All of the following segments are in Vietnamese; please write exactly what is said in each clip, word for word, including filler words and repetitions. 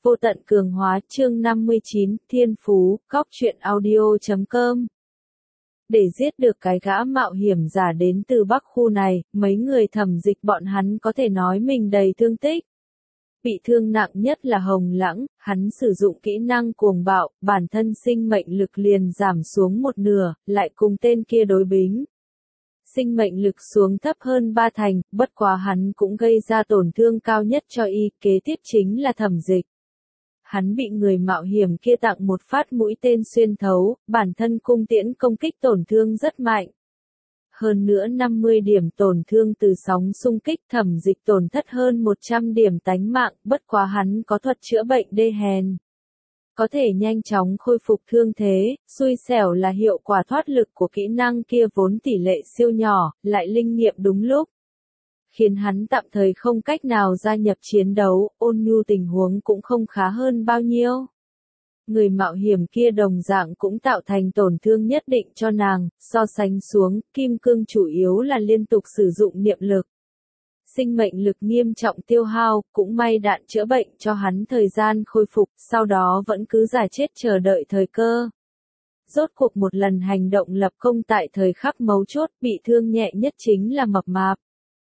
Vô tận cường hóa chương năm mươi chín, Thiên Phú, Cóc truyện audio chấm com. Để giết được cái gã mạo hiểm giả đến từ Bắc khu này, mấy người thẩm dịch bọn hắn có thể nói mình đầy thương tích. Bị thương nặng nhất là Hồng Lãng, hắn sử dụng kỹ năng cuồng bạo, bản thân sinh mệnh lực liền giảm xuống một nửa, lại cùng tên kia đối bính. Sinh mệnh lực xuống thấp hơn ba thành, bất quá hắn cũng gây ra tổn thương cao nhất cho y, kế tiếp chính là thẩm dịch. Hắn bị người mạo hiểm kia tặng một phát mũi tên xuyên thấu, bản thân cung tiễn công kích tổn thương rất mạnh. Hơn nữa năm mươi điểm tổn thương từ sóng xung kích, thẩm dịch tổn thất hơn một trăm điểm tánh mạng, bất quá hắn có thuật chữa bệnh đê hèn. Có thể nhanh chóng khôi phục thương thế, xui xẻo là hiệu quả thoát lực của kỹ năng kia vốn tỷ lệ siêu nhỏ, lại linh nghiệm đúng lúc. Khiến hắn tạm thời không cách nào gia nhập chiến đấu, Ôn Nhu tình huống cũng không khá hơn bao nhiêu. Người mạo hiểm kia đồng dạng cũng tạo thành tổn thương nhất định cho nàng, so sánh xuống, Kim Cương chủ yếu là liên tục sử dụng niệm lực. Sinh mệnh lực nghiêm trọng tiêu hao, cũng may đạn chữa bệnh cho hắn thời gian khôi phục, sau đó vẫn cứ giả chết chờ đợi thời cơ. Rốt cuộc một lần hành động lập công tại thời khắc mấu chốt, bị thương nhẹ nhất chính là Mập Mạp.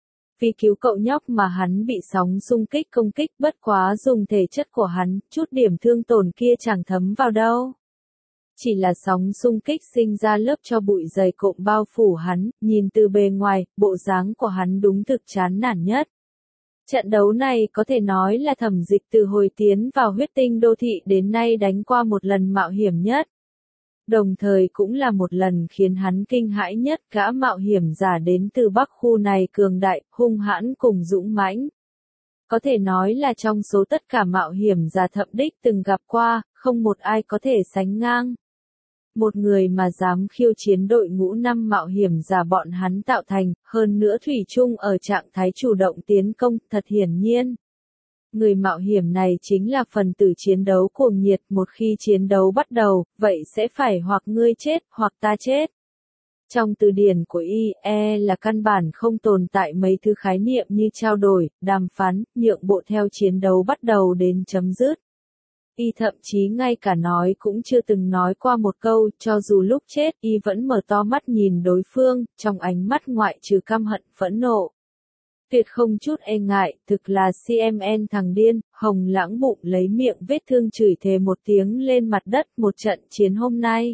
Vì cứu cậu nhóc mà hắn bị sóng xung kích công kích, bất quá dùng thể chất của hắn, chút điểm thương tổn kia chẳng thấm vào đâu. Chỉ là sóng xung kích sinh ra lớp cho bụi dày cộm bao phủ hắn, nhìn từ bề ngoài, bộ dáng của hắn đúng thực chán nản nhất. Trận đấu này có thể nói là thẩm dịch từ hồi tiến vào huyết tinh đô thị đến nay đánh qua một lần mạo hiểm nhất. Đồng thời cũng là một lần khiến hắn kinh hãi nhất, gã mạo hiểm giả đến từ Bắc khu này cường đại, hung hãn cùng dũng mãnh. Có thể nói là trong số tất cả mạo hiểm giả thậm đích từng gặp qua, không một ai có thể sánh ngang. Một người mà dám khiêu chiến đội ngũ năm mạo hiểm giả bọn hắn tạo thành, hơn nữa thủy chung ở trạng thái chủ động tiến công, thật hiển nhiên. Người mạo hiểm này chính là phần tử chiến đấu cuồng nhiệt, một khi chiến đấu bắt đầu, vậy sẽ phải hoặc ngươi chết, hoặc ta chết. Trong từ điển của i e là căn bản không tồn tại mấy thứ khái niệm như trao đổi, đàm phán, nhượng bộ theo chiến đấu bắt đầu đến chấm dứt. Y thậm chí ngay cả nói cũng chưa từng nói qua một câu, cho dù lúc chết y vẫn mở to mắt nhìn đối phương, trong ánh mắt ngoại trừ căm hận phẫn nộ. Tuyệt không chút e ngại, thực là xê em en thằng điên. Hồng Lãng bụng lấy miệng vết thương chửi thề một tiếng lên mặt đất. Một trận chiến hôm nay,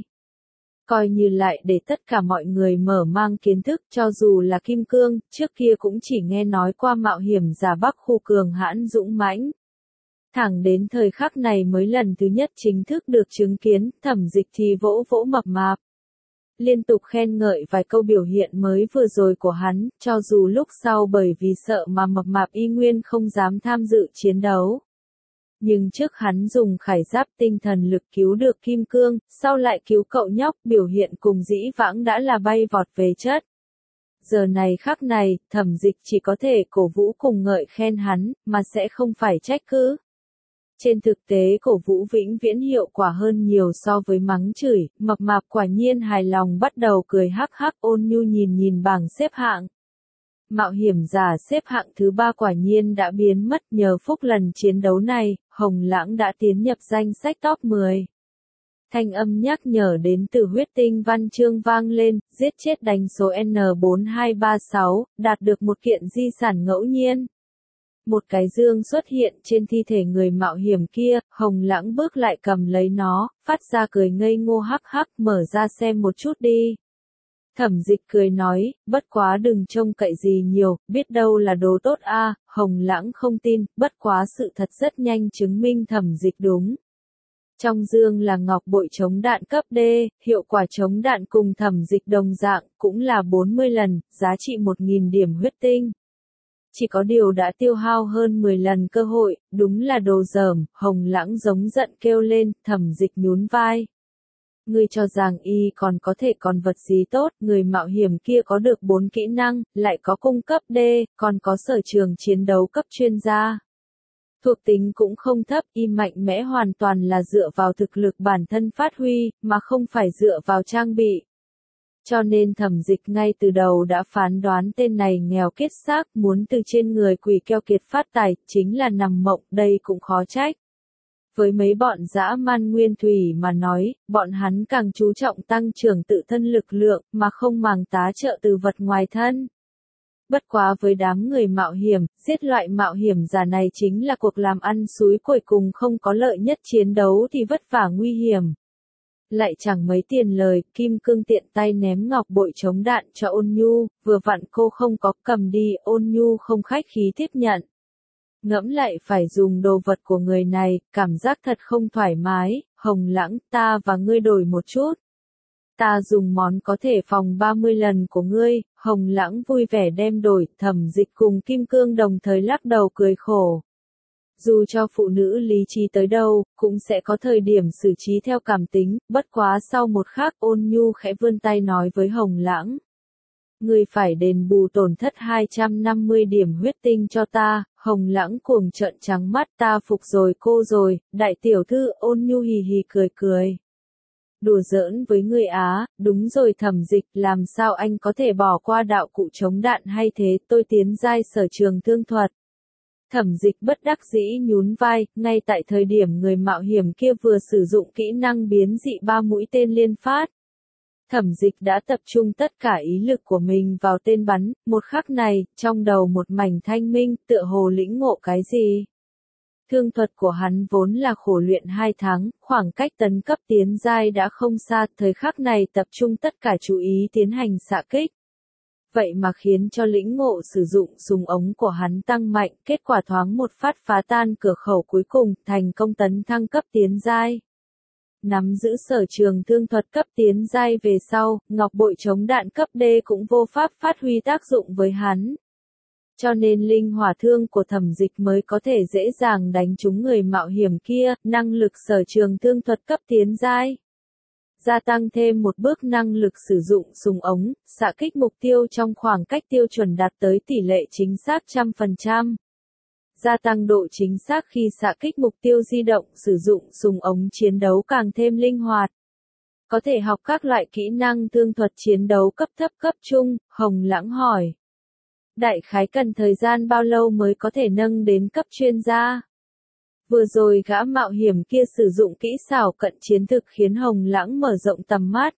coi như lại để tất cả mọi người mở mang kiến thức, cho dù là Kim Cương, trước kia cũng chỉ nghe nói qua mạo hiểm giả Bắc khu cường hãn dũng mãnh. Thẳng đến thời khắc này mới lần thứ nhất chính thức được chứng kiến, thẩm dịch thì vỗ vỗ Mập Mạp. Liên tục khen ngợi vài câu biểu hiện mới vừa rồi của hắn, cho dù lúc sau bởi vì sợ mà Mập Mạp y nguyên không dám tham dự chiến đấu. Nhưng trước hắn dùng khải giáp tinh thần lực cứu được Kim Cương, sau lại cứu cậu nhóc, biểu hiện cùng dĩ vãng đã là bay vọt về chất. Giờ này khắc này, thẩm dịch chỉ có thể cổ vũ cùng ngợi khen hắn, mà sẽ không phải trách cứ. Trên thực tế cổ vũ vĩnh viễn hiệu quả hơn nhiều so với mắng chửi, Mập Mạp quả nhiên hài lòng bắt đầu cười hắc hắc. Ôn Nhu nhìn nhìn bảng xếp hạng. Mạo hiểm giả xếp hạng thứ ba quả nhiên đã biến mất, nhờ phúc lần chiến đấu này, Hồng Lãng đã tiến nhập danh sách top mười. Thanh âm nhắc nhở đến từ huyết tinh văn chương vang lên, giết chết đánh số N bốn hai ba sáu, đạt được một kiện di sản ngẫu nhiên. Một cái dương xuất hiện trên thi thể người mạo hiểm kia, Hồng Lãng bước lại cầm lấy nó, phát ra cười ngây ngô hắc hắc, mở ra xem một chút đi. Thẩm dịch cười nói, bất quá đừng trông cậy gì nhiều, biết đâu là đồ tốt a. Hồng Lãng không tin, bất quá sự thật rất nhanh chứng minh thẩm dịch đúng. Trong dương là ngọc bội chống đạn cấp D, hiệu quả chống đạn cùng thẩm dịch đồng dạng, cũng là bốn mươi lần, giá trị một nghìn điểm huyết tinh. Chỉ có điều đã tiêu hao hơn mười lần cơ hội, đúng là đồ dởm. Hồng Lãng giống giận kêu lên, thẩm dịch nhún vai. Ngươi cho rằng y còn có thể còn vật gì tốt, người mạo hiểm kia có được bốn kỹ năng, lại có cung cấp D, còn có sở trường chiến đấu cấp chuyên gia. Thuộc tính cũng không thấp, y mạnh mẽ hoàn toàn là dựa vào thực lực bản thân phát huy, mà không phải dựa vào trang bị. Cho nên thẩm dịch ngay từ đầu đã phán đoán tên này nghèo kiết xác, muốn từ trên người quỷ keo kiệt phát tài, chính là nằm mộng, đây cũng khó trách. Với mấy bọn dã man nguyên thủy mà nói, bọn hắn càng chú trọng tăng trưởng tự thân lực lượng, mà không màng tá trợ từ vật ngoài thân. Bất quá với đám người mạo hiểm, giết loại mạo hiểm giả này chính là cuộc làm ăn xúi cuối cùng không có lợi nhất, chiến đấu thì vất vả nguy hiểm. Lại chẳng mấy tiền lời, Kim Cương tiện tay ném ngọc bội chống đạn cho Ôn Nhu, vừa vặn cô không có, cầm đi, Ôn Nhu không khách khí tiếp nhận. Ngẫm lại phải dùng đồ vật của người này, cảm giác thật không thoải mái. Hồng Lãng, ta và ngươi đổi một chút. Ta dùng món có thể phòng ba mươi lần của ngươi. Hồng Lãng vui vẻ đem đổi, Thẩm Dịch cùng Kim Cương đồng thời lắc đầu cười khổ. Dù cho phụ nữ lý trí tới đâu, cũng sẽ có thời điểm xử trí theo cảm tính, bất quá sau một khắc Ôn Nhu khẽ vươn tay nói với Hồng Lãng. Ngươi phải đền bù tổn thất hai trăm năm mươi điểm huyết tinh cho ta. Hồng Lãng cuồng trợn trắng mắt, ta phục rồi cô rồi, đại tiểu thư. Ôn Nhu hì hì cười cười. Đùa giỡn với ngươi á, đúng rồi Thẩm Dịch, làm sao anh có thể bỏ qua đạo cụ chống đạn hay thế, tôi tiến giai sở trường thương thuật. Thẩm Dịch bất đắc dĩ nhún vai, ngay tại thời điểm người mạo hiểm kia vừa sử dụng kỹ năng biến dị ba mũi tên liên phát. Thẩm Dịch đã tập trung tất cả ý lực của mình vào tên bắn, một khắc này, trong đầu một mảnh thanh minh, tựa hồ lĩnh ngộ cái gì. Thương thuật của hắn vốn là khổ luyện hai tháng, khoảng cách tấn cấp tiến giai đã không xa, thời khắc này tập trung tất cả chú ý tiến hành xạ kích. Vậy mà khiến cho lĩnh ngộ sử dụng súng ống của hắn tăng mạnh, kết quả thoáng một phát phá tan cửa khẩu cuối cùng, thành công tấn thăng cấp tiến giai. Nắm giữ sở trường thương thuật cấp tiến giai về sau, ngọc bội chống đạn cấp D cũng vô pháp phát huy tác dụng với hắn. Cho nên linh hỏa thương của Thẩm Dịch mới có thể dễ dàng đánh trúng người mạo hiểm kia, năng lực sở trường thương thuật cấp tiến giai. Gia tăng thêm một bước năng lực sử dụng súng ống, xạ kích mục tiêu trong khoảng cách tiêu chuẩn đạt tới tỷ lệ chính xác trăm phần trăm. Gia tăng độ chính xác khi xạ kích mục tiêu di động, sử dụng súng ống chiến đấu càng thêm linh hoạt. Có thể học các loại kỹ năng thương thuật chiến đấu cấp thấp cấp trung. Hồng Lãng hỏi. Đại khái cần thời gian bao lâu mới có thể nâng đến cấp chuyên gia? Vừa rồi gã mạo hiểm kia sử dụng kỹ xảo cận chiến thực khiến Hồng Lãng mở rộng tầm mắt.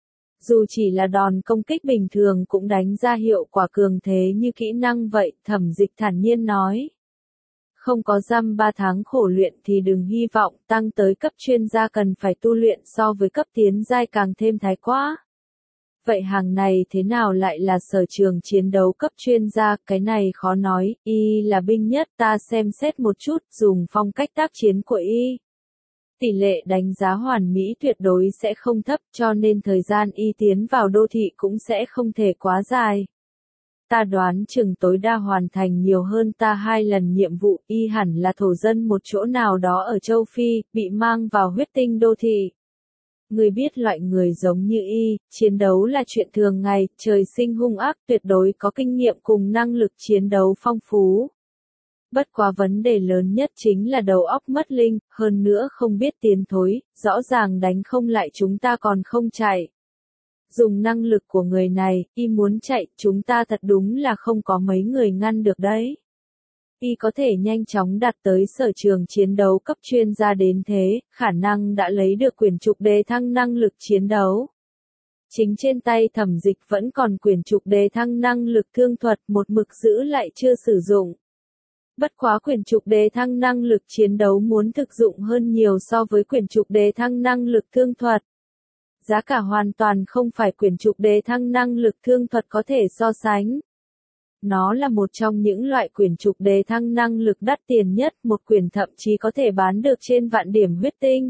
Dù chỉ là đòn công kích bình thường cũng đánh ra hiệu quả cường thế như kỹ năng vậy, Thẩm Dịch thản nhiên nói. Không có dăm ba tháng khổ luyện thì đừng hy vọng, tăng tới cấp chuyên gia cần phải tu luyện so với cấp tiến giai càng thêm thái quá. Vậy hàng này thế nào lại là sở trường chiến đấu cấp chuyên gia, cái này khó nói, y là binh nhất, ta xem xét một chút, dùng phong cách tác chiến của y. Tỷ lệ đánh giá hoàn mỹ tuyệt đối sẽ không thấp, cho nên thời gian y tiến vào đô thị cũng sẽ không thể quá dài. Ta đoán chừng tối đa hoàn thành nhiều hơn ta hai lần nhiệm vụ, y hẳn là thổ dân một chỗ nào đó ở châu Phi, bị mang vào huyết tinh đô thị. Người biết loại người giống như y, chiến đấu là chuyện thường ngày, trời sinh hung ác, tuyệt đối có kinh nghiệm cùng năng lực chiến đấu phong phú. Bất quá vấn đề lớn nhất chính là đầu óc mất linh, hơn nữa không biết tiến thối, rõ ràng đánh không lại chúng ta còn không chạy. Dùng năng lực của người này, y muốn chạy, chúng ta thật đúng là không có mấy người ngăn được đấy. Y có thể nhanh chóng đạt tới sở trường chiến đấu cấp chuyên gia đến thế, khả năng đã lấy được quyển trục đề thăng năng lực chiến đấu. Chính trên tay Thẩm Dịch vẫn còn quyển trục đề thăng năng lực thương thuật, một mực giữ lại chưa sử dụng. Bất quá quyển trục đề thăng năng lực chiến đấu muốn thực dụng hơn nhiều so với quyển trục đề thăng năng lực thương thuật. Giá cả hoàn toàn không phải quyển trục đề thăng năng lực thương thuật có thể so sánh. Nó là một trong những loại quyển trục đề thăng năng lực đắt tiền nhất, một quyển thậm chí có thể bán được trên vạn điểm huyết tinh.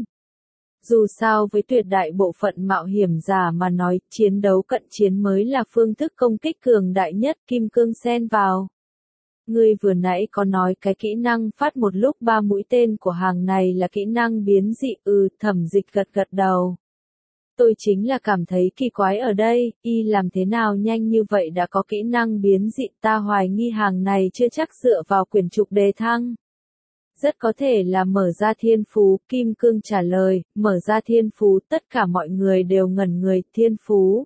Dù sao với tuyệt đại bộ phận mạo hiểm giả mà nói, chiến đấu cận chiến mới là phương thức công kích cường đại nhất. Kim Cương xen vào. Ngươi vừa nãy có nói cái kỹ năng phát một lúc ba mũi tên của hàng này là kỹ năng biến dị, ừ, Thẩm Dịch gật gật đầu. Tôi chính là cảm thấy kỳ quái ở đây, y làm thế nào nhanh như vậy đã có kỹ năng biến dị, ta hoài nghi hàng này chưa chắc dựa vào quyển trục đề thăng. Rất có thể là mở ra thiên phú, Kim Cương trả lời, mở ra thiên phú, tất cả mọi người đều ngẩn người, thiên phú.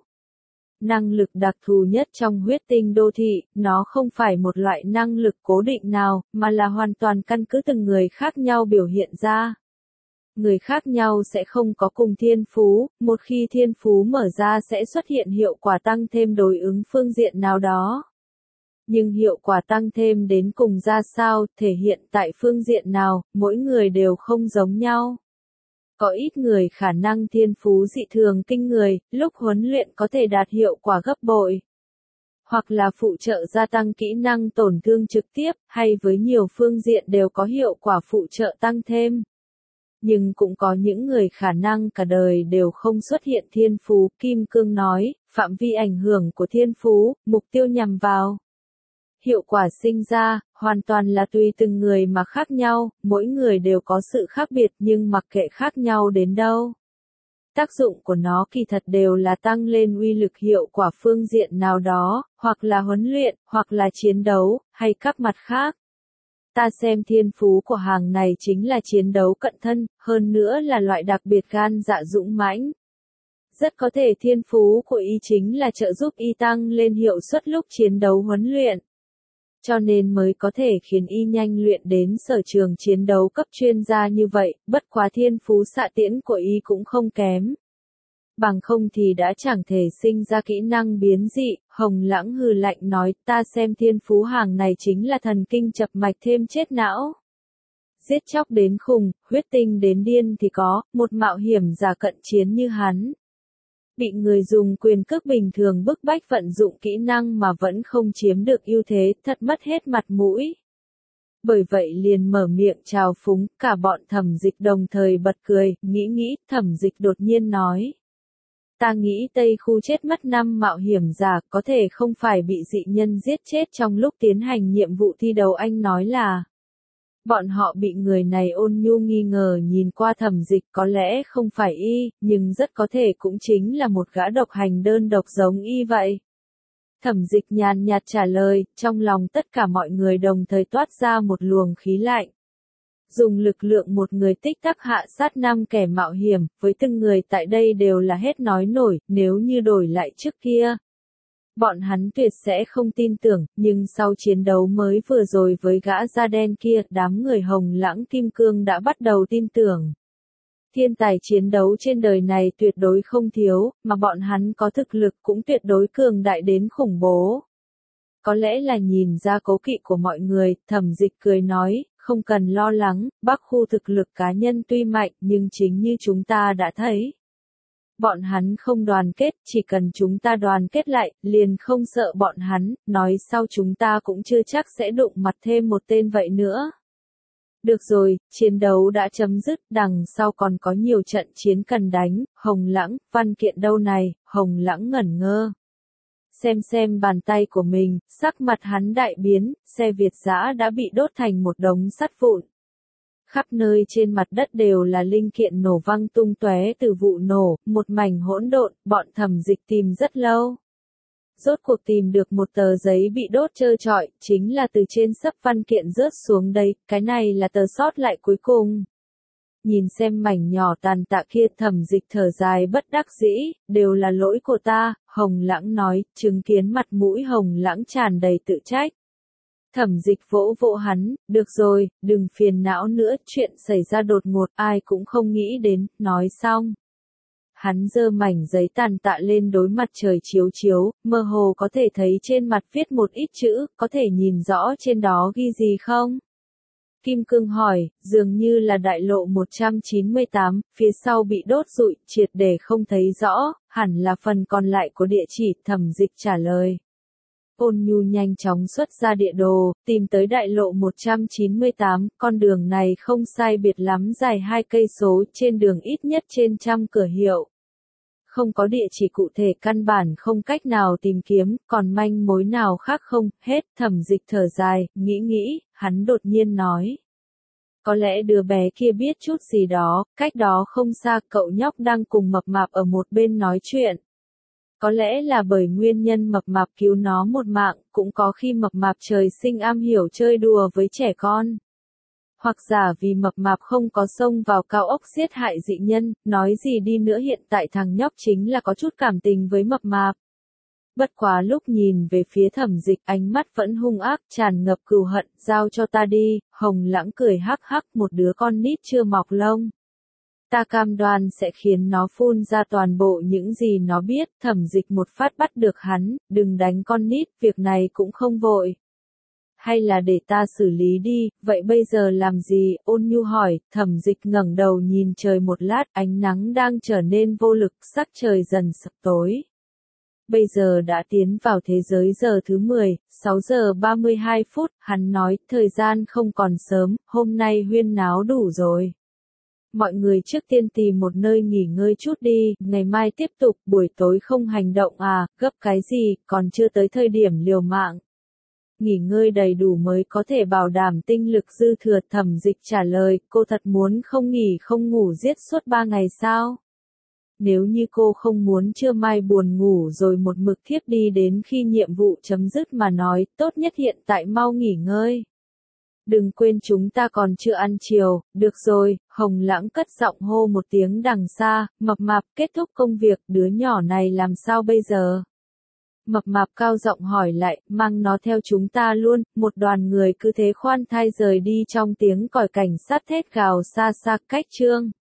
Năng lực đặc thù nhất trong huyết tinh đô thị, nó không phải một loại năng lực cố định nào, mà là hoàn toàn căn cứ từng người khác nhau biểu hiện ra. người khác nhau sẽ không có cùng thiên phú, một khi thiên phú mở ra sẽ xuất hiện hiệu quả tăng thêm đối ứng phương diện nào đó. Nhưng hiệu quả tăng thêm đến cùng ra sao, thể hiện tại phương diện nào, mỗi người đều không giống nhau. Có ít người khả năng thiên phú dị thường kinh người, lúc huấn luyện có thể đạt hiệu quả gấp bội. Hoặc là phụ trợ gia tăng kỹ năng tổn thương trực tiếp, hay với nhiều phương diện đều có hiệu quả phụ trợ tăng thêm. Nhưng cũng có những người khả năng cả đời đều không xuất hiện thiên phú, Kim Cương nói, phạm vi ảnh hưởng của thiên phú, mục tiêu nhằm vào. Hiệu quả sinh ra, hoàn toàn là tùy từng người mà khác nhau, mỗi người đều có sự khác biệt nhưng mặc kệ khác nhau đến đâu. Tác dụng của nó kỳ thật đều là tăng lên uy lực hiệu quả phương diện nào đó, hoặc là huấn luyện, hoặc là chiến đấu, hay các mặt khác. Ta xem thiên phú của hàng này chính là chiến đấu cận thân, hơn nữa là loại đặc biệt gan dạ dũng mãnh. Rất có thể thiên phú của y chính là trợ giúp y tăng lên hiệu suất lúc chiến đấu huấn luyện. Cho nên mới có thể khiến y nhanh luyện đến sở trường chiến đấu cấp chuyên gia như vậy, bất quá thiên phú xạ tiễn của y cũng không kém. Bằng không thì đã chẳng thể sinh ra kỹ năng biến dị, Hồng Lãng hừ lạnh nói, ta xem thiên phú hàng này chính là thần kinh chập mạch thêm chết não. Giết chóc đến khùng, huyết tinh đến điên thì có, một mạo hiểm giả cận chiến như hắn. Bị người dùng quyền cước bình thường bức bách vận dụng kỹ năng mà vẫn không chiếm được ưu thế, thật mất hết mặt mũi. Bởi vậy liền mở miệng trào phúng, cả bọn Thẩm Dịch đồng thời bật cười, nghĩ nghĩ, Thẩm Dịch đột nhiên nói. Ta nghĩ Tây Khu chết mất năm mạo hiểm giả, có thể không phải bị dị nhân giết chết trong lúc tiến hành nhiệm vụ thi đấu, anh nói là. Bọn họ bị người này ôn nhu nghi ngờ nhìn qua Thẩm Dịch, có lẽ không phải y, nhưng rất có thể cũng chính là một gã độc hành đơn độc giống y vậy. Thẩm Dịch nhàn nhạt trả lời, trong lòng tất cả mọi người đồng thời toát ra một luồng khí lạnh. Dùng lực lượng một người tích tắc hạ sát năm kẻ mạo hiểm, với từng người tại đây đều là hết nói nổi, nếu như đổi lại trước kia. Bọn hắn tuyệt sẽ không tin tưởng, nhưng sau chiến đấu mới vừa rồi với gã da đen kia, đám người Hồng Lãng Kim Cương đã bắt đầu tin tưởng. Thiên tài chiến đấu trên đời này tuyệt đối không thiếu, mà bọn hắn có thực lực cũng tuyệt đối cường đại đến khủng bố. Có lẽ là nhìn ra cố kỵ của mọi người, Thẩm Dịch cười nói, không cần lo lắng, Bắc Khu thực lực cá nhân tuy mạnh nhưng chính như chúng ta đã thấy. Bọn hắn không đoàn kết, chỉ cần chúng ta đoàn kết lại, liền không sợ bọn hắn, nói sau chúng ta cũng chưa chắc sẽ đụng mặt thêm một tên vậy nữa. Được rồi, chiến đấu đã chấm dứt, đằng sau còn có nhiều trận chiến cần đánh, Hồng Lãng, văn kiện đâu này, Hồng Lãng ngẩn ngơ. Xem xem bàn tay của mình, sắc mặt hắn đại biến, xe Việt dã đã bị đốt thành một đống sắt vụn. Khắp nơi trên mặt đất đều là linh kiện nổ văng tung tóe từ vụ nổ, một mảnh hỗn độn, bọn Thẩm Dịch tìm rất lâu. Rốt cuộc tìm được một tờ giấy bị đốt trơ trọi, chính là từ trên xấp văn kiện rớt xuống đây, cái này là tờ sót lại cuối cùng. Nhìn xem mảnh nhỏ tàn tạ kia, Thẩm Dịch thở dài bất đắc dĩ, đều là lỗi của ta, Hồng Lãng nói, chứng kiến mặt mũi Hồng Lãng tràn đầy tự trách. Thẩm Dịch vỗ vỗ hắn, được rồi, đừng phiền não nữa, chuyện xảy ra đột ngột ai cũng không nghĩ đến, nói xong. Hắn giơ mảnh giấy tàn tạ lên đối mặt trời chiếu chiếu, mơ hồ có thể thấy trên mặt viết một ít chữ, có thể nhìn rõ trên đó ghi gì không? Kim Cương hỏi, dường như là đại lộ một trăm chín mươi tám, phía sau bị đốt rụi, triệt để không thấy rõ, hẳn là phần còn lại của địa chỉ, Thẩm Dịch trả lời. Ôn Nhu nhanh chóng xuất ra địa đồ, tìm tới đại lộ một trăm chín mươi tám, con đường này không sai biệt lắm dài hai cây số, trên đường ít nhất trên trăm cửa hiệu. Không có địa chỉ cụ thể căn bản không cách nào tìm kiếm, còn manh mối nào khác không, hết, Thẩm Dịch thở dài, nghĩ nghĩ, hắn đột nhiên nói. Có lẽ đứa bé kia biết chút gì đó, cách đó không xa cậu nhóc đang cùng Mập Mạp ở một bên nói chuyện. Có lẽ là bởi nguyên nhân Mập Mạp cứu nó một mạng, cũng có khi Mập Mạp trời sinh am hiểu chơi đùa với trẻ con. Hoặc giả vì Mập Mạp không có xông vào cao ốc giết hại dị nhân, nói gì đi nữa hiện tại thằng nhóc chính là có chút cảm tình với Mập Mạp. Bất quá lúc nhìn về phía Thẩm Dịch, ánh mắt vẫn hung ác, tràn ngập cừu hận, giao cho ta đi, Hồng Lãng cười hắc hắc, một đứa con nít chưa mọc lông. Ta cam đoan sẽ khiến nó phun ra toàn bộ những gì nó biết. Thẩm Dịch một phát bắt được hắn, đừng đánh con nít, việc này cũng không vội. Hay là để ta xử lý đi, vậy bây giờ làm gì? Ôn Nhu hỏi. Thẩm Dịch ngẩng đầu nhìn trời một lát, ánh nắng đang trở nên vô lực, sắc trời dần sập tối. Bây giờ đã tiến vào thế giới giờ thứ mười, sáu giờ ba mươi hai phút, hắn nói, thời gian không còn sớm, hôm nay huyên náo đủ rồi. Mọi người trước tiên tìm một nơi nghỉ ngơi chút đi, ngày mai tiếp tục, buổi tối không hành động à, gấp cái gì, còn chưa tới thời điểm liều mạng. Nghỉ ngơi đầy đủ mới có thể bảo đảm tinh lực dư thừa. Thẩm Dịch trả lời, cô thật muốn không nghỉ không ngủ giết suốt ba ngày sao? Nếu như cô không muốn trưa mai buồn ngủ rồi một mực thiếp đi đến khi nhiệm vụ chấm dứt mà nói, tốt nhất hiện tại mau nghỉ ngơi. Đừng quên chúng ta còn chưa ăn chiều. Được rồi, Hồng Lãng cất giọng hô một tiếng đằng xa. Mập Mạp, kết thúc công việc, đứa nhỏ này làm sao bây giờ? Mập Mạp cao giọng hỏi lại, mang nó theo chúng ta luôn. Một đoàn người cứ thế khoan thai rời đi trong tiếng còi cảnh sát thét gào xa xa cách Trương.